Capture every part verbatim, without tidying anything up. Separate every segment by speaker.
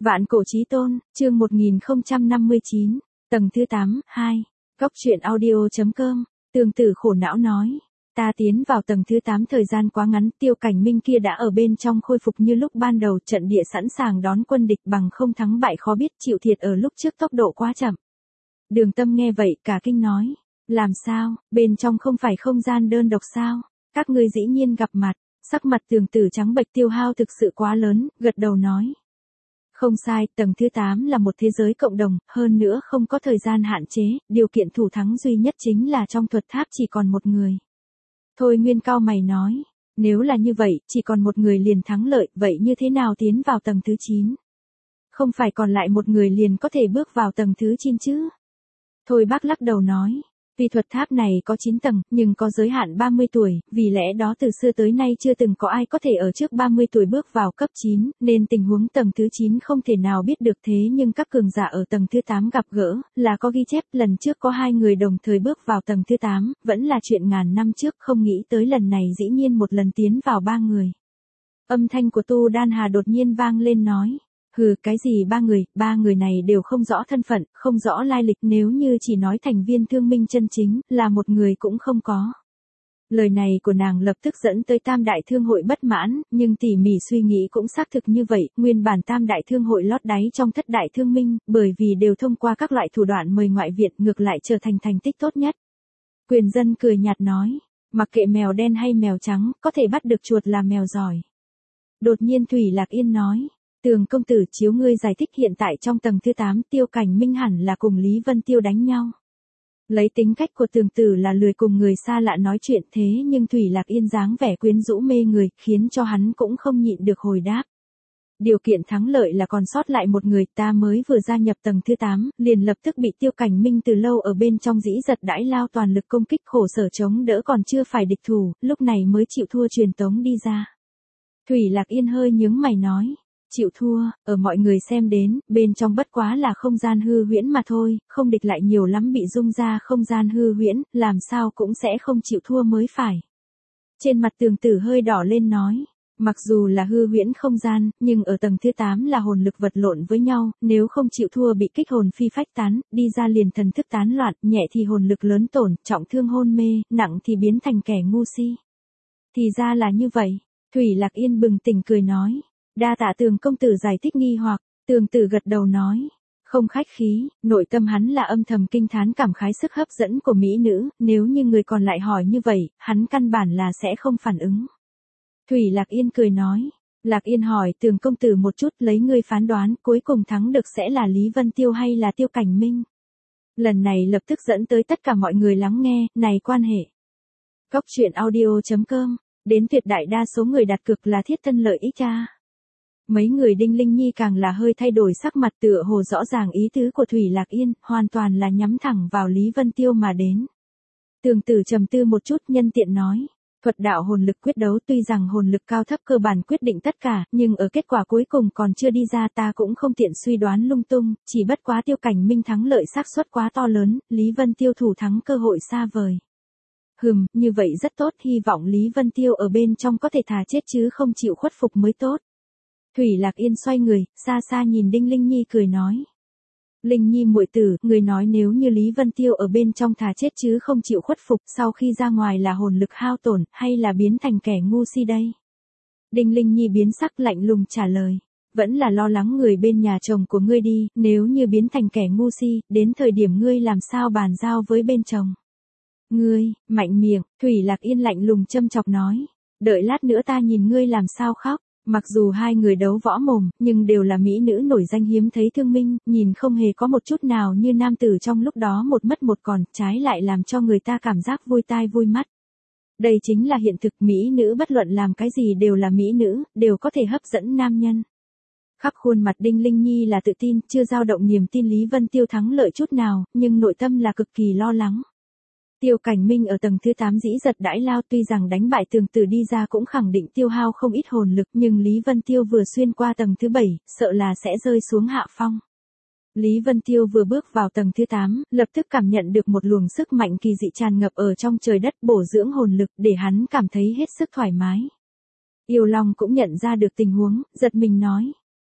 Speaker 1: Vạn cổ chí tôn, chương một nghìn không trăm năm mươi chín, tầng thứ tám, hai. Góc truyện audio chấm com, Tường Tử khổ não nói. Ta tiến vào tầng thứ tám thời gian quá ngắn, Tiêu Cảnh Minh kia đã ở bên trong khôi phục như lúc ban đầu, trận địa sẵn sàng đón quân địch, bằng không thắng bại khó biết, chịu thiệt ở lúc trước tốc độ quá chậm. Đường Tâm nghe vậy cả kinh nói. Làm sao, bên trong không phải không gian đơn độc sao? Các ngươi dĩ nhiên gặp mặt. Sắc mặt Tường Tử trắng bệch, tiêu hao thực sự quá lớn, gật đầu nói. Không sai, tầng thứ tám là một thế giới cộng đồng, hơn nữa không có thời gian hạn chế, điều kiện thủ thắng duy nhất chính là trong thuật tháp chỉ còn một người. Thôi Nguyên cau mày nói, nếu là như vậy, chỉ còn một người liền thắng lợi, vậy như thế nào tiến vào tầng thứ chín? Không phải còn lại một người liền có thể bước vào tầng thứ chín chứ? Thôi Bác lắc đầu nói. Vì thuật tháp này có chín tầng, nhưng có giới hạn ba mươi tuổi, vì lẽ đó từ xưa tới nay chưa từng có ai có thể ở trước ba mươi tuổi bước vào cấp chín, nên tình huống tầng thứ chín không thể nào biết được, thế nhưng các cường giả ở tầng thứ tám gặp gỡ, là có ghi chép, lần trước có hai người đồng thời bước vào tầng thứ tám, vẫn là chuyện ngàn năm trước, không nghĩ tới lần này dĩ nhiên một lần tiến vào ba người. Âm thanh của Tu Đan Hà đột nhiên vang lên nói. Hừ, cái gì ba người, ba người này đều không rõ thân phận, không rõ lai lịch, nếu như chỉ nói thành viên thương minh chân chính, là một người cũng không có. Lời này của nàng lập tức dẫn tới Tam Đại Thương hội bất mãn, nhưng tỉ mỉ suy nghĩ cũng xác thực như vậy, nguyên bản Tam Đại Thương hội lót đáy trong thất đại thương minh, bởi vì đều thông qua các loại thủ đoạn mời ngoại viện, ngược lại trở thành thành tích tốt nhất. Quyền Dân cười nhạt nói, mặc kệ mèo đen hay mèo trắng, có thể bắt được chuột là mèo giỏi. Đột nhiên Thủy Lạc Yên nói. Tường công tử, chiếu ngươi giải thích, hiện tại trong tầng thứ tám, Tiêu Cảnh Minh hẳn là cùng Lý Vân Tiêu đánh nhau. Lấy tính cách của Tường tử là lười cùng người xa lạ nói chuyện, thế nhưng Thủy Lạc Yên dáng vẻ quyến rũ mê người, khiến cho hắn cũng không nhịn được hồi đáp. Điều kiện thắng lợi là còn sót lại một người, ta mới vừa gia nhập tầng thứ tám, liền lập tức bị Tiêu Cảnh Minh từ lâu ở bên trong dĩ giật đãi lao toàn lực công kích, khổ sở chống đỡ còn chưa phải địch thủ, lúc này mới chịu thua truyền tống đi ra. Thủy Lạc Yên hơi nhướng mày nói. Chịu thua, ở mọi người xem đến, bên trong bất quá là không gian hư huyễn mà thôi, không địch lại nhiều lắm, bị dung ra không gian hư huyễn, làm sao cũng sẽ không chịu thua mới phải. Trên mặt Tường Tử hơi đỏ lên nói, mặc dù là hư huyễn không gian, nhưng ở tầng thứ tám là hồn lực vật lộn với nhau, nếu không chịu thua bị kích hồn phi phách tán, đi ra liền thần thức tán loạn, nhẹ thì hồn lực lớn tổn, trọng thương hôn mê, nặng thì biến thành kẻ ngu si. Thì ra là như vậy, Thủy Lạc Yên bừng tỉnh cười nói. Đa tạ Tường công tử giải thích nghi hoặc. Tường Tử gật đầu nói, không khách khí, nội tâm hắn là âm thầm kinh thán cảm khái sức hấp dẫn của mỹ nữ, nếu như người còn lại hỏi như vậy, hắn căn bản là sẽ không phản ứng. Thủy Lạc Yên cười nói, Lạc Yên hỏi Tường công tử một chút, lấy ngươi phán đoán, cuối cùng thắng được sẽ là Lý Vân Tiêu hay là Tiêu Cảnh Minh? Lần này lập tức dẫn tới tất cả mọi người lắng nghe, này quan hệ. Góc truyện audio chấm com, đến tuyệt đại đa số người đặt cược là thiết thân lợi ích cha. Mấy người Đinh Linh Nhi càng là hơi thay đổi sắc mặt, tựa hồ rõ ràng ý tứ của Thủy Lạc Yên, hoàn toàn là nhắm thẳng vào Lý Vân Tiêu mà đến. Tường Tử trầm tư một chút, nhân tiện nói, thuật đạo hồn lực quyết đấu tuy rằng hồn lực cao thấp cơ bản quyết định tất cả, nhưng ở kết quả cuối cùng còn chưa đi ra, ta cũng không tiện suy đoán lung tung, chỉ bất quá Tiêu Cảnh Minh thắng lợi xác suất quá to lớn, Lý Vân Tiêu thủ thắng cơ hội xa vời. Hừm, như vậy rất tốt, hy vọng Lý Vân Tiêu ở bên trong có thể thà chết chứ không chịu khuất phục mới tốt. Thủy Lạc Yên xoay người, xa xa nhìn Đinh Linh Nhi cười nói. Linh Nhi muội tử, người nói nếu như Lý Vân Tiêu ở bên trong thà chết chứ không chịu khuất phục, sau khi ra ngoài là hồn lực hao tổn, hay là biến thành kẻ ngu si đây? Đinh Linh Nhi biến sắc lạnh lùng trả lời. Vẫn là lo lắng người bên nhà chồng của ngươi đi, nếu như biến thành kẻ ngu si, đến thời điểm ngươi làm sao bàn giao với bên chồng? Ngươi, mạnh miệng, Thủy Lạc Yên lạnh lùng châm chọc nói. Đợi lát nữa ta nhìn ngươi làm sao khóc. Mặc dù hai người đấu võ mồm, nhưng đều là mỹ nữ nổi danh hiếm thấy thương minh, nhìn không hề có một chút nào như nam tử trong lúc đó một mất một còn, trái lại làm cho người ta cảm giác vui tai vui mắt. Đây chính là hiện thực, mỹ nữ bất luận làm cái gì đều là mỹ nữ, đều có thể hấp dẫn nam nhân. Khắp khuôn mặt Đinh Linh Nhi là tự tin, chưa dao động niềm tin Lý Vân Tiêu thắng lợi chút nào, nhưng nội tâm là cực kỳ lo lắng. Tiêu Cảnh Minh ở tầng thứ tám dĩ giật đãi lao, tuy rằng đánh bại Tường Tử đi ra cũng khẳng định tiêu hao không ít hồn lực, nhưng Lý Vân Tiêu vừa xuyên qua tầng thứ bảy, sợ là sẽ rơi xuống hạ phong. Lý Vân Tiêu vừa bước vào tầng thứ tám, lập tức cảm nhận được một luồng sức mạnh kỳ dị tràn ngập ở trong trời đất, bổ dưỡng hồn lực để hắn cảm thấy hết sức thoải mái. Yêu Long cũng nhận ra được tình huống, giật mình nói.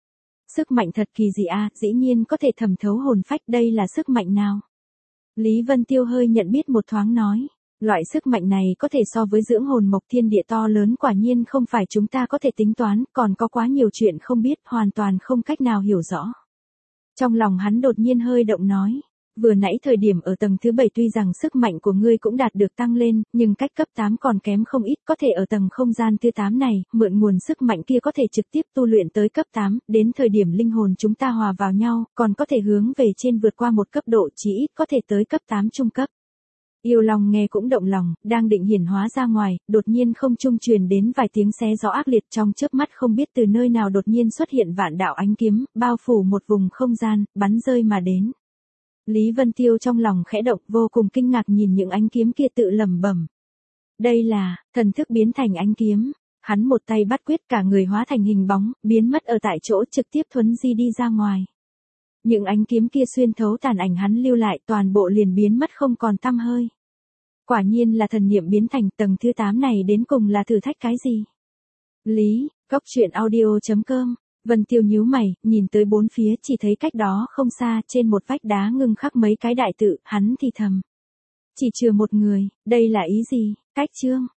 Speaker 1: Sức mạnh thật kỳ dị a, dĩ nhiên có thể thẩm thấu hồn phách, đây là sức mạnh nào? Lý Vân Tiêu hơi nhận biết một thoáng nói. Loại sức mạnh này có thể so với dưỡng hồn mộc thiên địa to lớn, quả nhiên không phải chúng ta có thể tính toán, còn có quá nhiều chuyện không biết, hoàn toàn không cách nào hiểu rõ. Trong lòng hắn đột nhiên hơi động nói. Vừa nãy thời điểm ở tầng thứ bảy tuy rằng sức mạnh của ngươi cũng đạt được tăng lên, nhưng cách cấp tám còn kém không ít, có thể ở tầng không gian thứ tám này, mượn nguồn sức mạnh kia có thể trực tiếp tu luyện tới cấp tám, đến thời điểm linh hồn chúng ta hòa vào nhau, còn có thể hướng về trên vượt qua một cấp độ, chỉ ít có thể tới cấp tám trung cấp. Yêu Long nghe cũng động lòng, đang định hiển hóa ra ngoài, đột nhiên không trung truyền đến vài tiếng xé gió ác liệt, trong chớp mắt không biết từ nơi nào đột nhiên xuất hiện vạn đạo ánh kiếm, bao phủ một vùng không gian, bắn rơi mà đến. Lý Vân Tiêu trong lòng khẽ động, vô cùng kinh ngạc nhìn những ánh kiếm kia tự lẩm bẩm. Đây là, thần thức biến thành ánh kiếm. Hắn một tay bắt quyết, cả người hóa thành hình bóng, biến mất ở tại chỗ, trực tiếp thuấn di đi ra ngoài. Những ánh kiếm kia xuyên thấu tàn ảnh hắn lưu lại, toàn bộ liền biến mất không còn tăm hơi. Quả nhiên là thần niệm biến thành, tầng thứ tám này đến cùng là thử thách cái gì? Lý, góc truyện audio chấm com. Vân Tiêu nhíu mày, nhìn tới bốn phía, chỉ thấy cách đó không xa, trên một vách đá ngưng khắc mấy cái đại tự, hắn thì thầm. Chỉ trừ một người, đây là ý gì? Cách chương.